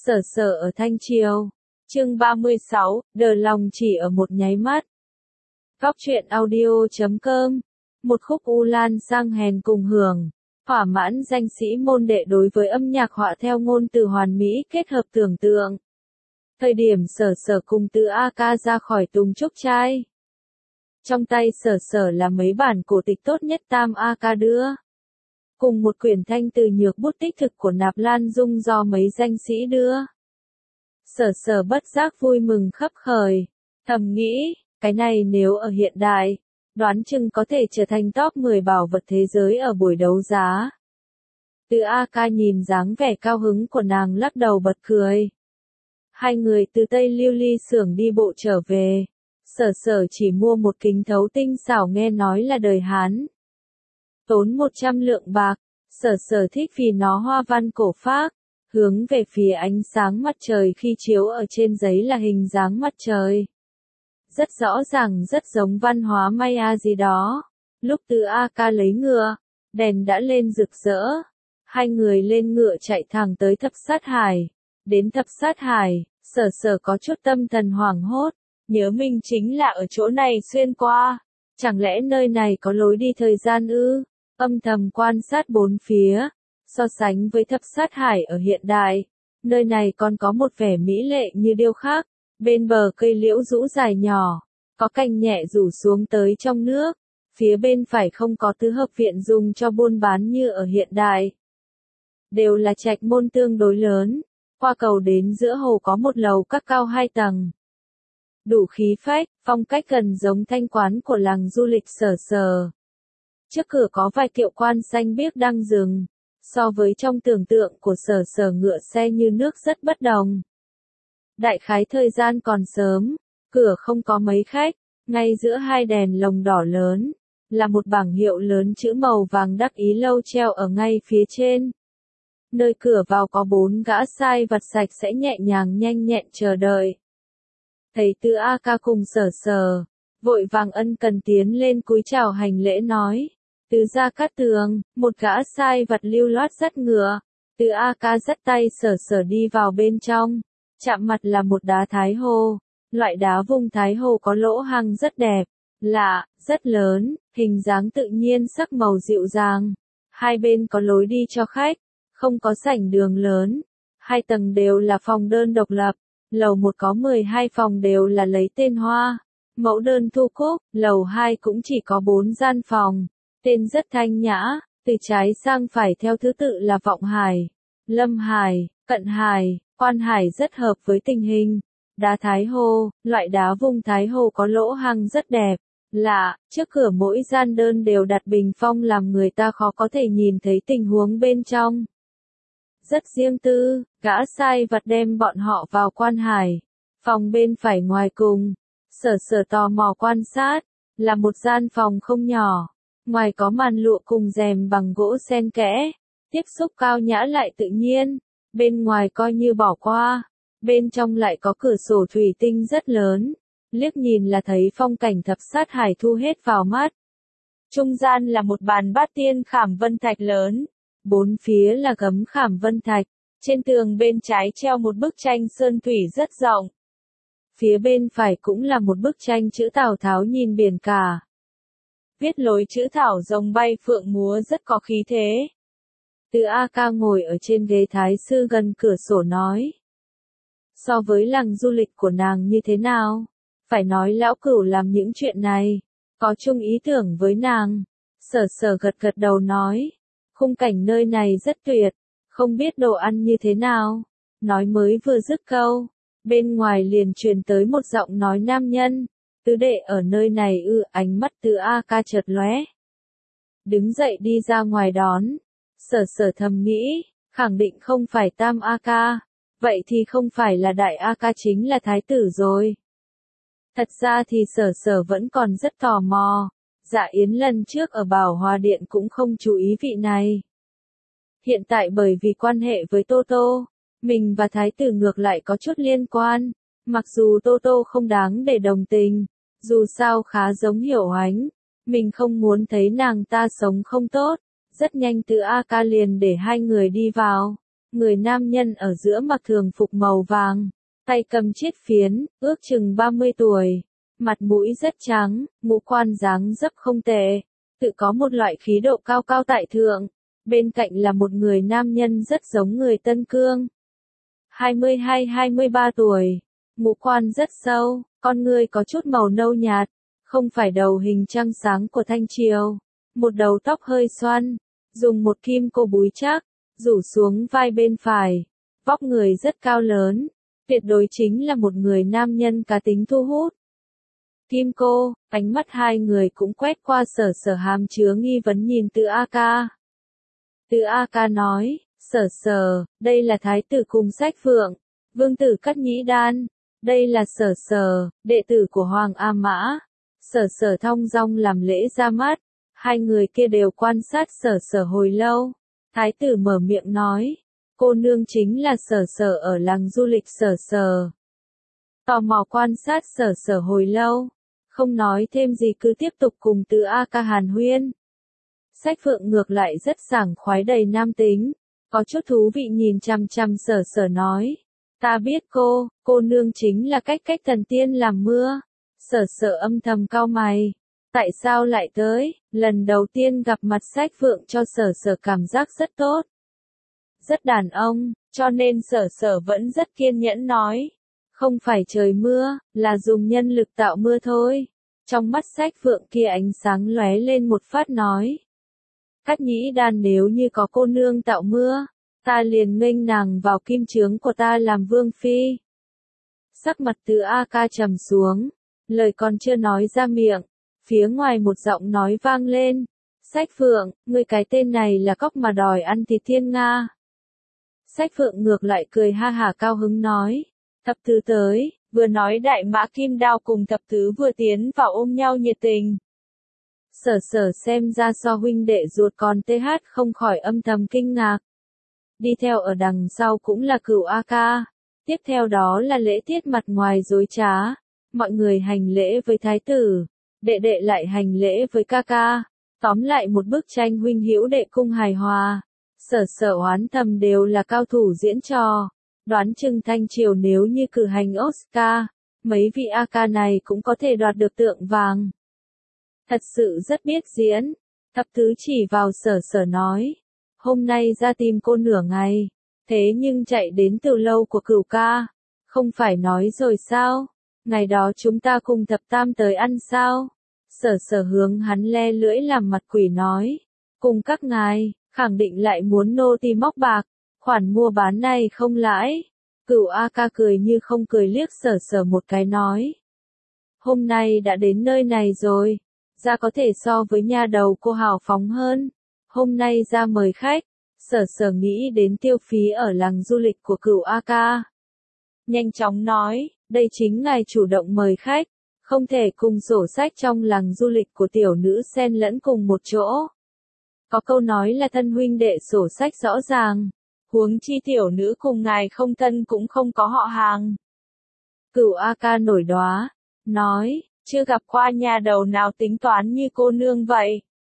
Sở Sở ở Thanh Triều. Chương 36, đời lòng chỉ ở một nháy mắt. Góc truyện audio.com. Một khúc U Lan sang hèn cùng hưởng. Thỏa mãn danh sĩ môn đệ đối với âm nhạc họa theo ngôn từ hoàn mỹ kết hợp tưởng tượng. Thời điểm Sở Sở cùng Từ A Ca ra khỏi Tùng Trúc Trai. Trong tay Sở Sở là mấy bản cổ tịch tốt nhất Tam A Ca đưa. Cùng một quyển thanh từ nhược bút tích thực của Nạp Lan Dung do mấy danh sĩ đưa. Sở Sở bất giác vui mừng khấp khởi, thầm nghĩ, cái này nếu ở hiện đại, đoán chừng có thể trở thành top 10 bảo vật thế giới ở buổi đấu giá. Từ A Ca nhìn dáng vẻ cao hứng của nàng lắc đầu bật cười. Hai người từ Tây Lưu Ly xưởng đi bộ trở về. Sở Sở chỉ mua một kính thấu tinh xảo nghe nói là đời Hán. Tốn 100 lượng bạc, Sở Sở thích vì nó hoa văn cổ phác, hướng về phía ánh sáng mặt trời khi chiếu ở trên giấy là hình dáng mặt trời. Rất rõ ràng rất giống văn hóa Maya gì đó. Lúc Từ A Ca lấy ngựa, đèn đã lên rực rỡ. Hai người lên ngựa chạy thẳng tới Thập Sát Hải. Đến Thập Sát Hải, Sở Sở có chút tâm thần hoảng hốt, nhớ mình chính là ở chỗ này xuyên qua. Chẳng lẽ nơi này có lối đi thời gian ư? Âm thầm quan sát bốn phía, so sánh với Thập Sát Hải ở hiện đại, nơi này còn có một vẻ mỹ lệ như điêu khắc, bên bờ cây liễu rũ dài nhỏ, có cành nhẹ rủ xuống tới trong nước, phía bên phải không có tứ hợp viện dùng cho buôn bán như ở hiện đại. Đều là trạch môn tương đối lớn, qua cầu đến giữa hồ có một lầu các cao 2 tầng. Đủ khí phách, phong cách gần giống thanh quán của làng du lịch Sở Sở. Trước cửa có vài kiệu quan xanh biếc đang dừng, so với trong tưởng tượng của Sở Sở ngựa xe như nước rất bất đồng. Đại khái thời gian còn sớm, cửa không có mấy khách, ngay giữa hai đèn lồng đỏ lớn, là một bảng hiệu lớn chữ màu vàng đắc ý lâu treo ở ngay phía trên. Nơi cửa vào có 4 gã sai vặt sạch sẽ nhẹ nhàng nhanh nhẹn chờ đợi. Thấy Từ A Ca cùng Sở Sở, vội vàng ân cần tiến lên cúi chào hành lễ nói. Từ Gia Cát Tường, một gã sai vặt lưu loát dắt ngựa. Từ A Ca dắt tay Sở Sở đi vào bên trong. Chạm mặt là một đá thái hồ. Loại đá vùng thái hồ có lỗ hang rất đẹp, lạ, rất lớn, hình dáng tự nhiên sắc màu dịu dàng. Hai bên có lối đi cho khách, không có sảnh đường lớn. 2 tầng đều là phòng đơn độc lập. Lầu 1 có 12 phòng đều là lấy tên hoa. Mẫu đơn thu cúc, lầu 2 cũng chỉ có 4 gian phòng. Tên rất thanh nhã, từ trái sang phải theo thứ tự là Vọng Hải, Lâm Hải, Cận Hải, Quan Hải rất hợp với tình hình. Đá thái hồ, loại đá vùng thái hồ có lỗ hang rất đẹp, lạ, trước cửa mỗi gian đơn đều đặt bình phong làm người ta khó có thể nhìn thấy tình huống bên trong. Rất riêng tư, gã sai vặt đem bọn họ vào Quan Hải, phòng bên phải ngoài cùng. Sở Sở tò mò quan sát, là một gian phòng không nhỏ. Ngoài có màn lụa cùng rèm bằng gỗ sen kẽ, tiếp xúc cao nhã lại tự nhiên, bên ngoài coi như bỏ qua, bên trong lại có cửa sổ thủy tinh rất lớn, liếc nhìn là thấy phong cảnh Thập Sát Hải thu hết vào mắt. Trung gian là một bàn bát tiên khảm vân thạch lớn, 4 phía là gấm khảm vân thạch, trên tường bên trái treo một bức tranh sơn thủy rất rộng. Phía bên phải cũng là một bức tranh chữ Tào Tháo nhìn biển cả. Viết lối chữ thảo rồng bay phượng múa rất có khí thế. Từ A Ca ngồi ở trên ghế thái sư gần cửa sổ nói. So với làng du lịch của nàng như thế nào? Phải nói lão cửu làm những chuyện này, có chung ý tưởng với nàng. Sở Sở gật gật đầu nói. Khung cảnh nơi này rất tuyệt, không biết đồ ăn như thế nào. Nói mới vừa dứt câu, bên ngoài liền truyền tới một giọng nói nam nhân. Tứ đệ ở nơi này ư? Ánh mắt Từ A Ca chợt lóe. Đứng dậy đi ra ngoài đón. Sở Sở thầm nghĩ, khẳng định không phải Tam A Ca, vậy thì không phải là Đại A Ca chính là thái tử rồi. Thật ra thì Sở Sở vẫn còn rất tò mò. Dạ Yến lần trước ở Bảo Hòa Điện cũng không chú ý vị này. Hiện tại bởi vì quan hệ với Tô Tô, mình và thái tử ngược lại có chút liên quan. Mặc dù Tô Tô không đáng để đồng tình, dù sao khá giống Hiểu Oánh, mình không muốn thấy nàng ta sống không tốt. Rất nhanh Từ A Ca liền để hai người đi vào, Người nam nhân ở giữa mặc thường phục màu vàng, tay cầm chiết phiến, ước chừng 30 tuổi, mặt mũi rất trắng, ngũ quan dáng dấp không tệ, tự có một loại khí độ cao cao tại thượng. Bên cạnh là một người nam nhân rất giống người Tân Cương. 22-23 tuổi, ngũ quan rất sâu, con người có chút màu nâu nhạt, không phải đầu hình trăng sáng của Thanh Triều, một đầu tóc hơi xoăn, dùng một kim cô búi chắc, rủ xuống vai bên phải, vóc người rất cao lớn, tuyệt đối chính là một người nam nhân cá tính thu hút. Kim cô, ánh mắt hai người cũng quét qua Sở Sở hàm chứa nghi vấn nhìn Từ A Ca. Từ A Ca nói, Sở Sở, đây là thái tử cùng Sách Phượng, vương tử Cắt Nhĩ Đan, đây là Sở Sở, đệ tử của Hoàng A Mã. Sở Sở thong dong làm lễ ra mắt, hai người kia đều quan sát Sở Sở hồi lâu. Thái tử mở miệng nói, cô nương chính là Sở Sở ở làng du lịch Sở Sở. Tò mò quan sát Sở Sở hồi lâu, không nói thêm gì cứ tiếp tục cùng Từ A Ca hàn huyên. Sách Phượng ngược lại rất sảng khoái đầy nam tính, có chút thú vị nhìn chằm chằm Sở Sở nói, ta biết cô nương chính là cách thần tiên làm mưa. Sở Sở âm thầm cau mày, tại sao lại tới? Lần đầu tiên gặp mặt Sách Phượng cho Sở Sở cảm giác rất tốt, rất đàn ông, cho nên Sở Sở vẫn rất kiên nhẫn nói, không phải trời mưa, là dùng nhân lực tạo mưa thôi. Trong mắt Sách Phượng kia ánh sáng lóe lên một phát nói, Cắt Nhĩ Đan nếu như có cô nương tạo mưa, ta liền nghênh nàng vào kim chướng của ta làm vương phi. Sắc mặt Từ A Ca trầm xuống, lời còn chưa nói ra miệng, phía ngoài một giọng nói vang lên, Sách Phượng, ngươi cái tên này là cóc mà đòi ăn thịt thiên nga. Sách Phượng ngược lại cười ha hả cao hứng nói, thập tứ tới, vừa nói Đại Mã Kim Đao cùng thập tứ vừa tiến vào ôm nhau nhiệt tình. Sở Sở xem ra so huynh đệ ruột còn TH không khỏi âm thầm kinh ngạc. Đi theo ở đằng sau cũng là Cửu A Ca, tiếp theo đó là lễ tiết mặt ngoài dối trá, mọi người hành lễ với thái tử, đệ đệ lại hành lễ với ca ca, tóm lại một bức tranh huynh hữu đệ cung hài hòa. Sở Sở oán thầm đều là cao thủ diễn trò, đoán chừng Thanh Triều nếu như cử hành Oscar, mấy vị A Ca này cũng có thể đoạt được tượng vàng. Thật sự rất biết diễn. Thập tứ chỉ vào Sở Sở nói, hôm nay ra tìm cô nửa ngày, thế nhưng chạy đến từ lâu của Cửu ca, không phải nói rồi sao, ngày đó chúng ta cùng thập tam tới ăn sao? Sở Sở hướng hắn le lưỡi làm mặt quỷ nói, cùng các ngài, khẳng định lại muốn nô tì móc bạc, khoản mua bán này không lãi. Cửu A Ca cười như không cười liếc Sở Sở một cái nói, hôm nay đã đến nơi này rồi, ra có thể so với nha đầu cô hào phóng hơn, hôm nay ra mời khách. Sở Sở nghĩ đến tiêu phí ở làng du lịch của Cửu A Ca, nhanh chóng nói, đây chính ngài chủ động mời khách, không thể cùng sổ sách trong làng du lịch của tiểu nữ xen lẫn cùng một chỗ. Có câu nói là thân huynh đệ sổ sách rõ ràng, huống chi tiểu nữ cùng ngài không thân cũng không có họ hàng. Cửu A Ca nổi đoá, nói, chưa gặp qua nhà đầu nào tính toán như cô nương vậy.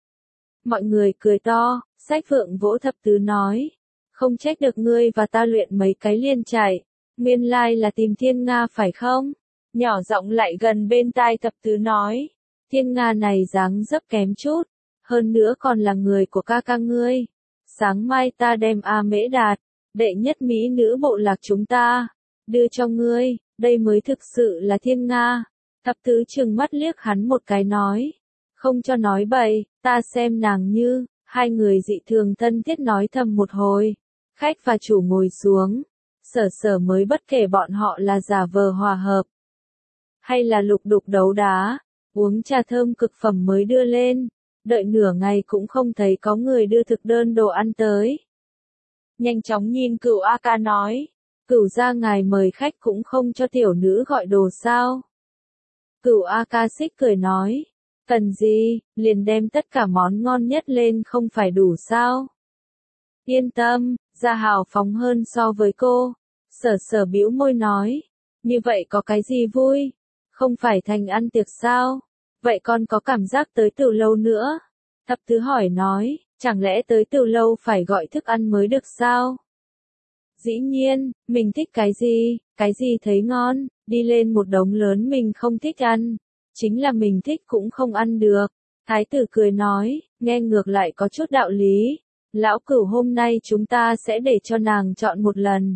Mọi người cười to, Sách Phượng vỗ thập tứ nói, không trách được ngươi và ta luyện mấy cái liên chạy, nguyên lai là tìm thiên nga phải không? Nhỏ giọng lại gần bên tai thập tứ nói, thiên nga này dáng dấp kém chút, hơn nữa còn là người của ca ca ngươi. Sáng mai ta đem A Mễ Đạt, đệ nhất mỹ nữ bộ lạc chúng ta, đưa cho ngươi, đây mới thực sự là thiên nga. Thập tứ trừng mắt liếc hắn một cái nói, không cho nói bậy, ta xem nàng như. Hai người dị thường thân thiết nói thầm một hồi, khách và chủ ngồi xuống, Sở Sở mới bất kể bọn họ là giả vờ hòa hợp, hay là lục đục đấu đá, uống trà thơm cực phẩm mới đưa lên, đợi nửa ngày cũng không thấy có người đưa thực đơn đồ ăn tới. Nhanh chóng nhìn Cửu A Ca nói, Cửu gia ngài mời khách cũng không cho tiểu nữ gọi đồ sao? Cửu A Ca xích cười nói, cần gì, liền đem tất cả món ngon nhất lên không phải đủ sao? Yên tâm, gia hào phóng hơn so với cô. Sở Sở bĩu môi nói, như vậy có cái gì vui? Không phải thành ăn tiệc sao? Vậy con có cảm giác tới từ lâu nữa? Thập tứ hỏi nói, chẳng lẽ tới từ lâu phải gọi thức ăn mới được sao? Dĩ nhiên, mình thích cái gì thấy ngon, đi lên một đống lớn mình không thích ăn. Chính là mình thích cũng không ăn được. Thái tử cười nói, nghe ngược lại có chút đạo lý. Lão Cửu hôm nay chúng ta sẽ để cho nàng chọn một lần.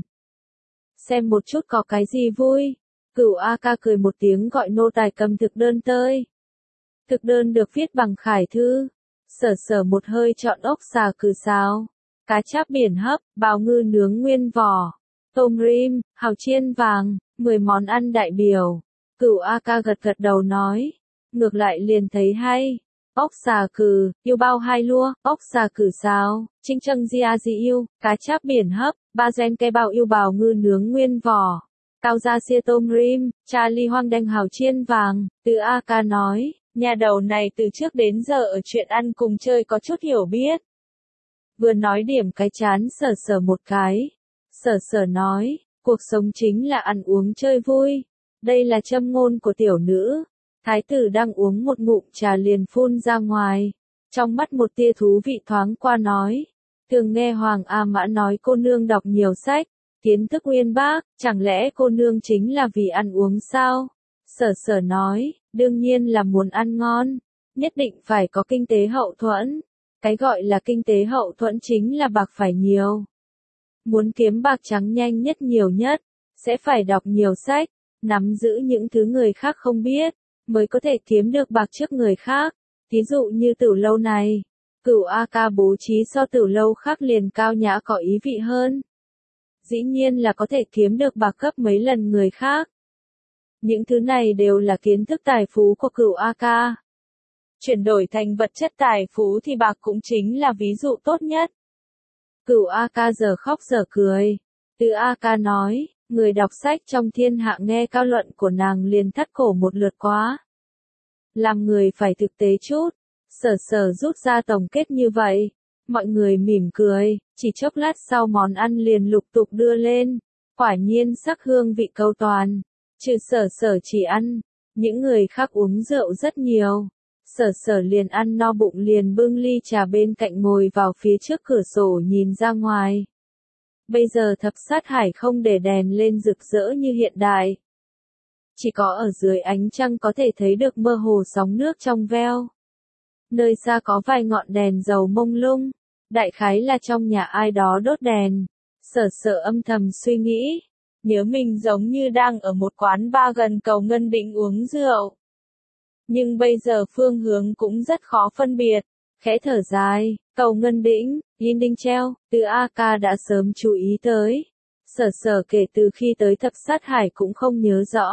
Xem một chút có cái gì vui. Cửu A Ca cười một tiếng gọi nô tài cầm thực đơn tới. Thực đơn được viết bằng khải thư. Sở Sở một hơi chọn ốc xà cừ xào, cá cháp biển hấp, bào ngư nướng nguyên vỏ, tôm rim, hàu chiên vàng, 10 món ăn đại biểu. Cửu A Ca gật gật đầu nói, ngược lại liền thấy hay. Ốc xà cừ, yêu bao hai lua, ốc xà cừ xào, chinh châng gia dị yêu, cá cháp biển hấp, ba gen ke bao yêu bào ngư nướng nguyên vỏ, cao gia xia tôm rim, cha ly hoang đanh hàu chiên vàng. Từ A Ca nói, nhà đầu này từ trước đến giờ ở chuyện ăn cùng chơi có chút hiểu biết. Vừa nói điểm cái chán Sở Sở một cái. Sở Sở nói, cuộc sống chính là ăn uống chơi vui. Đây là châm ngôn của tiểu nữ. Thái tử đang uống một ngụm trà liền phun ra ngoài. Trong mắt một tia thú vị thoáng qua nói. Thường nghe Hoàng A Mã nói cô nương đọc nhiều sách, kiến thức uyên bác, chẳng lẽ cô nương chính là vì ăn uống sao? Sở Sở nói, đương nhiên là muốn ăn ngon, nhất định phải có kinh tế hậu thuẫn. Cái gọi là kinh tế hậu thuẫn chính là bạc phải nhiều. Muốn kiếm bạc trắng nhanh nhất nhiều nhất, sẽ phải đọc nhiều sách, nắm giữ những thứ người khác không biết, mới có thể kiếm được bạc trước người khác. Ví dụ như Tử lâu này, Cửu A Ca bố trí so Tử lâu khác liền cao nhã có ý vị hơn. Dĩ nhiên là có thể kiếm được bạc gấp mấy lần người khác. Những thứ này đều là kiến thức tài phú của Cửu A Ca. Chuyển đổi thành vật chất tài phú thì bạc cũng chính là ví dụ tốt nhất. Cửu A Ca giờ khóc giờ cười. Từ A Ca nói, người đọc sách trong thiên hạ nghe cao luận của nàng liền thắt cổ một lượt quá. Làm người phải thực tế chút. Sở Sở rút ra tổng kết như vậy. Mọi người mỉm cười, chỉ chốc lát sau món ăn liền lục tục đưa lên. Quả nhiên sắc hương vị câu toàn. Trừ Sở Sở chỉ ăn, những người khác uống rượu rất nhiều. Sở Sở liền ăn no bụng liền bưng ly trà bên cạnh ngồi vào phía trước cửa sổ nhìn ra ngoài. Bây giờ Thập Sát Hải không để đèn lên rực rỡ như hiện đại. Chỉ có ở dưới ánh trăng có thể thấy được mơ hồ sóng nước trong veo. Nơi xa có vài ngọn đèn dầu mông lung, đại khái là trong nhà ai đó đốt đèn. Sở Sở âm thầm suy nghĩ, nhớ mình giống như đang ở một quán bar gần cầu Ngân Định uống rượu. Nhưng bây giờ phương hướng cũng rất khó phân biệt. Khẽ thở dài, cầu Ngân Đĩnh, Yên Đinh Treo, Từ A Ca đã sớm chú ý tới. Sở Sở kể từ khi tới Thập Sát Hải cũng không nhớ rõ.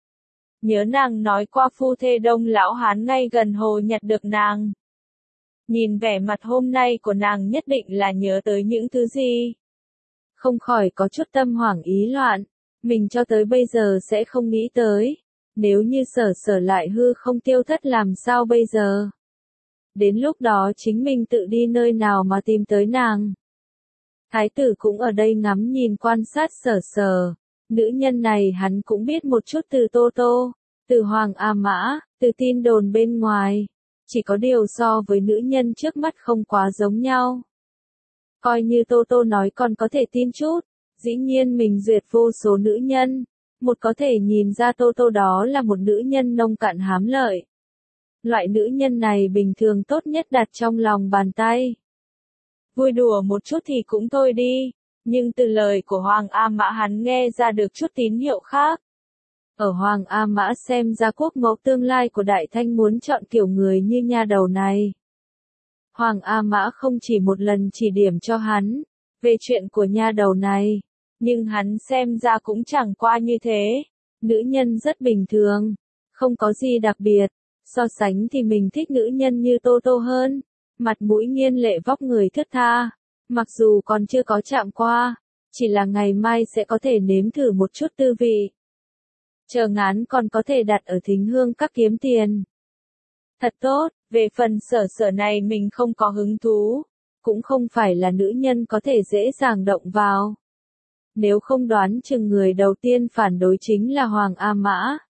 Nhớ nàng nói qua phu thê Đông lão hán ngay gần hồ nhặt được nàng. Nhìn vẻ mặt hôm nay của nàng nhất định là nhớ tới những thứ gì. Không khỏi có chút tâm hoảng ý loạn. Mình cho tới bây giờ sẽ không nghĩ tới. Nếu như Sở Sở lại hư không tiêu thất làm sao bây giờ? Đến lúc đó chính mình tự đi nơi nào mà tìm tới nàng. Thái tử cũng ở đây ngắm nhìn quan sát Sở Sở. Nữ nhân này hắn cũng biết một chút từ Tô Tô, từ Hoàng A Mã, từ tin đồn bên ngoài. Chỉ có điều so với nữ nhân trước mắt không quá giống nhau. Coi như Tô Tô nói còn có thể tin chút. Dĩ nhiên mình duyệt vô số nữ nhân. Một có thể nhìn ra Tô Tô đó là một nữ nhân nông cạn hám lợi. Loại nữ nhân này bình thường tốt nhất đặt trong lòng bàn tay. Vui đùa một chút thì cũng thôi đi. Nhưng từ lời của Hoàng A Mã hắn nghe ra được chút tín hiệu khác. Ở Hoàng A Mã xem ra quốc mẫu tương lai của Đại Thanh muốn chọn kiểu người như nha đầu này. Hoàng A Mã không chỉ một lần chỉ điểm cho hắn về chuyện của nha đầu này. Nhưng hắn xem ra cũng chẳng qua như thế. Nữ nhân rất bình thường. Không có gì đặc biệt. So sánh thì mình thích nữ nhân như Tô Tô hơn. Mặt mũi nghiên lệ vóc người thướt tha. Mặc dù còn chưa có chạm qua. Chỉ là ngày mai sẽ có thể nếm thử một chút tư vị. Chờ ngán còn có thể đặt ở Thính Hương Các kiếm tiền. Thật tốt, về phần Sở Sở này mình không có hứng thú. Cũng không phải là nữ nhân có thể dễ dàng động vào. Nếu không đoán chừng người đầu tiên phản đối chính là Hoàng A Mã.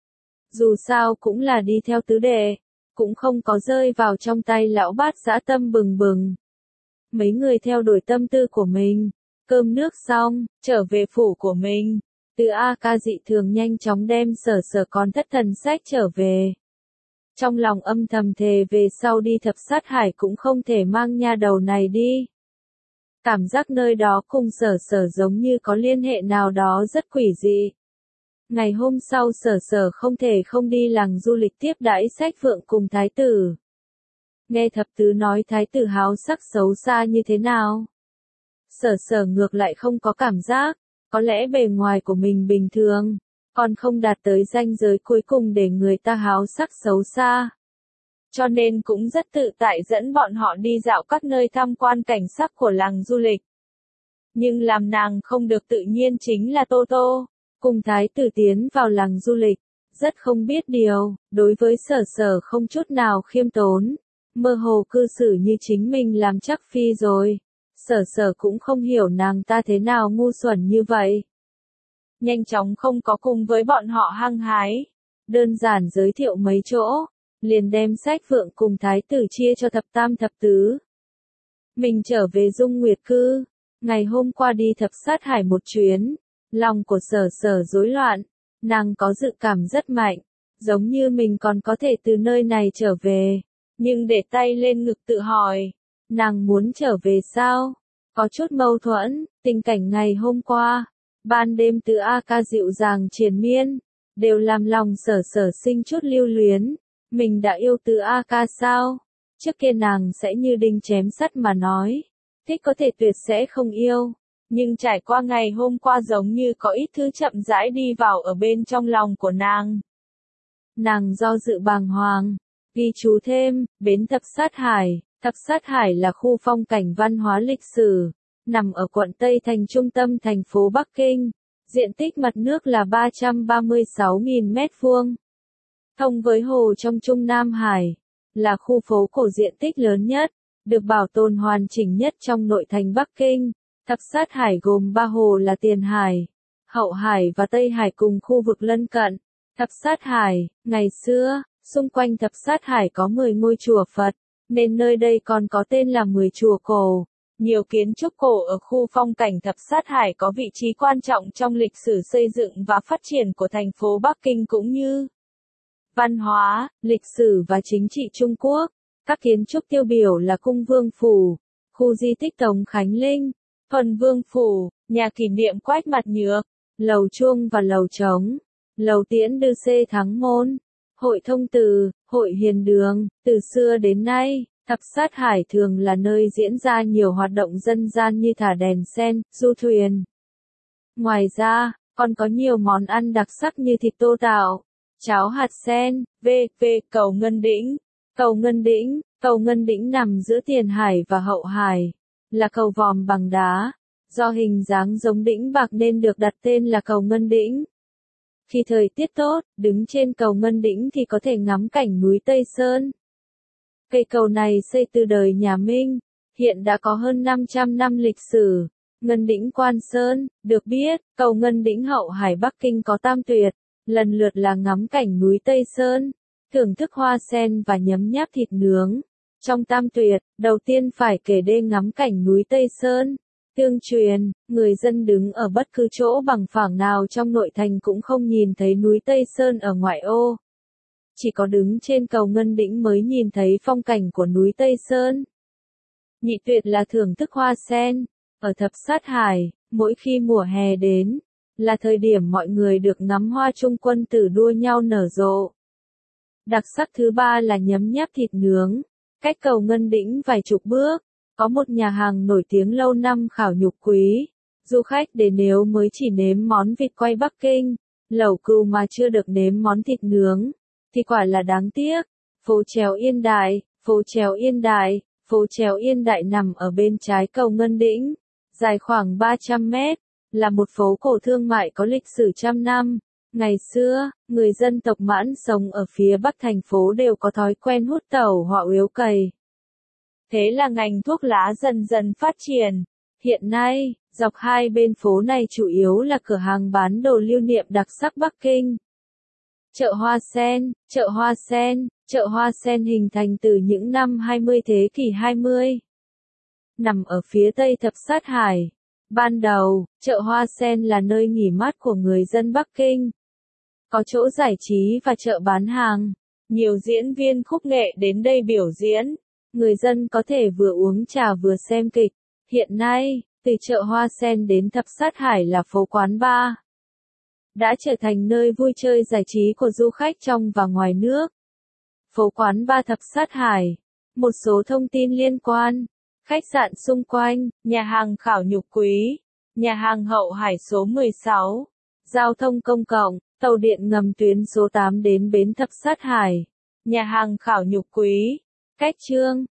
Dù sao cũng là đi theo tứ đệ, cũng không có rơi vào trong tay lão bát dã tâm bừng bừng. Mấy người theo đuổi tâm tư của mình, Cơm nước xong, trở về phủ của mình. Từ A Ca dị thường nhanh chóng đem Sở Sở con thất thần sách trở về. Trong lòng âm thầm thề về sau đi Thập Sát Hải cũng không thể mang nha đầu này đi. Cảm giác nơi đó cùng Sở Sở giống như có liên hệ nào đó rất quỷ dị. Ngày hôm sau Sở Sở không thể không đi làng du lịch tiếp đãi Sách Phượng cùng Thái tử. Nghe thập tứ nói Thái tử háo sắc xấu xa như thế nào? Sở Sở ngược lại không có cảm giác, có lẽ bề ngoài của mình bình thường, còn không đạt tới ranh giới cuối cùng để người ta háo sắc xấu xa. Cho nên cũng rất tự tại dẫn bọn họ đi dạo các nơi tham quan cảnh sắc của làng du lịch. Nhưng làm nàng không được tự nhiên chính là Tô Tô, cùng Thái tử tiến vào làng du lịch, rất không biết điều, đối với Sở Sở không chút nào khiêm tốn, mơ hồ cư xử như chính mình làm chắc phi rồi. Sở Sở cũng không hiểu nàng ta thế nào ngu xuẩn như vậy. Nhanh chóng không có cùng với bọn họ hăng hái, đơn giản giới thiệu mấy chỗ, liền đem Sách Phượng cùng Thái tử chia cho thập tam thập tứ. Mình trở về Dung Nguyệt Cư, ngày hôm qua đi Thập Sát Hải một chuyến, lòng của Sở Sở rối loạn, nàng có dự cảm rất mạnh, giống như mình còn có thể từ nơi này trở về, nhưng để tay lên ngực tự hỏi, nàng muốn trở về sao? Có chút mâu thuẫn, tình cảnh ngày hôm qua, ban đêm từ A Ca dịu dàng triền miên, đều làm lòng Sở Sở sinh chút lưu luyến. Mình đã yêu từ A Ca sao? Trước kia nàng sẽ như đinh chém sắt mà nói, thích có thể tuyệt sẽ không yêu, nhưng trải qua ngày hôm qua giống như có ít thứ chậm rãi đi vào ở bên trong lòng của nàng. Nàng do dự bàng hoàng, ghi chú thêm, bến Thập Sát Hải. Thập Sát Hải là khu phong cảnh văn hóa lịch sử, nằm ở quận Tây Thành trung tâm thành phố Bắc Kinh, diện tích mặt nước là 336.000 mét vuông. Thông với hồ trong Trung Nam Hải, là khu phố cổ diện tích lớn nhất, được bảo tồn hoàn chỉnh nhất trong nội thành Bắc Kinh. Thập Sát Hải gồm 3 hồ là Tiền Hải, Hậu Hải và Tây Hải cùng khu vực lân cận. Thập Sát Hải, ngày xưa, xung quanh Thập Sát Hải có 10 ngôi chùa Phật, nên nơi đây còn có tên là 10 chùa cổ. Nhiều kiến trúc cổ ở khu phong cảnh Thập Sát Hải có vị trí quan trọng trong lịch sử xây dựng và phát triển của thành phố Bắc Kinh cũng như văn hóa, lịch sử và chính trị Trung Quốc. Các kiến trúc tiêu biểu là Cung Vương Phủ, khu di tích Tống Khánh Linh, Thuần Vương Phủ, nhà kỷ niệm Quách Mặt Nhược, lầu Chuông và lầu Trống, lầu Tiễn Đư Xê Thắng Môn, hội Thông Từ, hội Hiền Đường. Từ xưa đến nay, Thập Sát Hải thường là nơi diễn ra nhiều hoạt động dân gian như thả đèn sen, du thuyền. Ngoài ra, còn có nhiều món ăn đặc sắc như thịt tô tạo, cháo hạt sen, cầu Ngân Đĩnh. Cầu Ngân Đĩnh nằm giữa Tiền Hải và Hậu Hải, là cầu vòm bằng đá, do hình dáng giống đĩnh bạc nên được đặt tên là cầu Ngân Đĩnh. Khi thời tiết tốt, đứng trên cầu Ngân Đĩnh thì có thể ngắm cảnh núi Tây Sơn. Cây cầu này xây từ đời nhà Minh, hiện đã có hơn 500 năm lịch sử. Ngân Đĩnh Quan Sơn, được biết, cầu Ngân Đĩnh Hậu Hải Bắc Kinh có tam tuyệt, lần lượt là ngắm cảnh núi Tây Sơn, thưởng thức hoa sen và nhấm nháp thịt nướng. Trong tam tuyệt, đầu tiên phải kể đến ngắm cảnh núi Tây Sơn. Tương truyền, người dân đứng ở bất cứ chỗ bằng phẳng nào trong nội thành cũng không nhìn thấy núi Tây Sơn ở ngoại ô. Chỉ có đứng trên cầu Ngân Đĩnh mới nhìn thấy phong cảnh của núi Tây Sơn. Nhị tuyệt là thưởng thức hoa sen. Ở Thập Sát Hải, mỗi khi mùa hè đến, là thời điểm mọi người được ngắm hoa trung quân tử đua nhau nở rộ. Đặc sắc thứ ba là nhấm nháp thịt nướng. Cách cầu Ngân Đĩnh vài chục bước, có một nhà hàng nổi tiếng lâu năm khảo nhục quý. Du khách đến nếu mới chỉ nếm món vịt quay Bắc Kinh, lẩu cừu mà chưa được nếm món thịt nướng, thì quả là đáng tiếc. Phố Chèo Yên Đại. Phố Chèo Yên Đại nằm ở bên trái cầu Ngân Đĩnh, dài khoảng 300 mét, là một phố cổ thương mại có lịch sử trăm năm. Ngày xưa, người dân tộc Mãn sống ở phía bắc thành phố đều có thói quen hút tẩu hoặc uếu cày. Thế là ngành thuốc lá dần dần phát triển. Hiện nay, dọc hai bên phố này chủ yếu là cửa hàng bán đồ lưu niệm đặc sắc Bắc Kinh. Chợ Hoa Sen hình thành từ những năm 20 thế kỷ 20. Nằm ở phía tây Thập Sát Hải, Ban đầu, chợ Hoa Sen là nơi nghỉ mát của người dân Bắc Kinh. Có chỗ giải trí và chợ bán hàng. Nhiều diễn viên khúc nghệ đến đây biểu diễn. Người dân có thể vừa uống trà vừa xem kịch. Hiện nay, từ chợ Hoa Sen đến Thập Sát Hải là phố quán bar, đã trở thành nơi vui chơi giải trí của du khách trong và ngoài nước. Phố quán bar Thập Sát Hải. Một số thông tin liên quan. Khách sạn xung quanh, nhà hàng Khảo Nhục Quý, nhà hàng Hậu Hải số 16, giao thông công cộng, tàu điện ngầm tuyến số 8 đến bến Thập Sát Hải, nhà hàng Khảo Nhục Quý, cách Chương.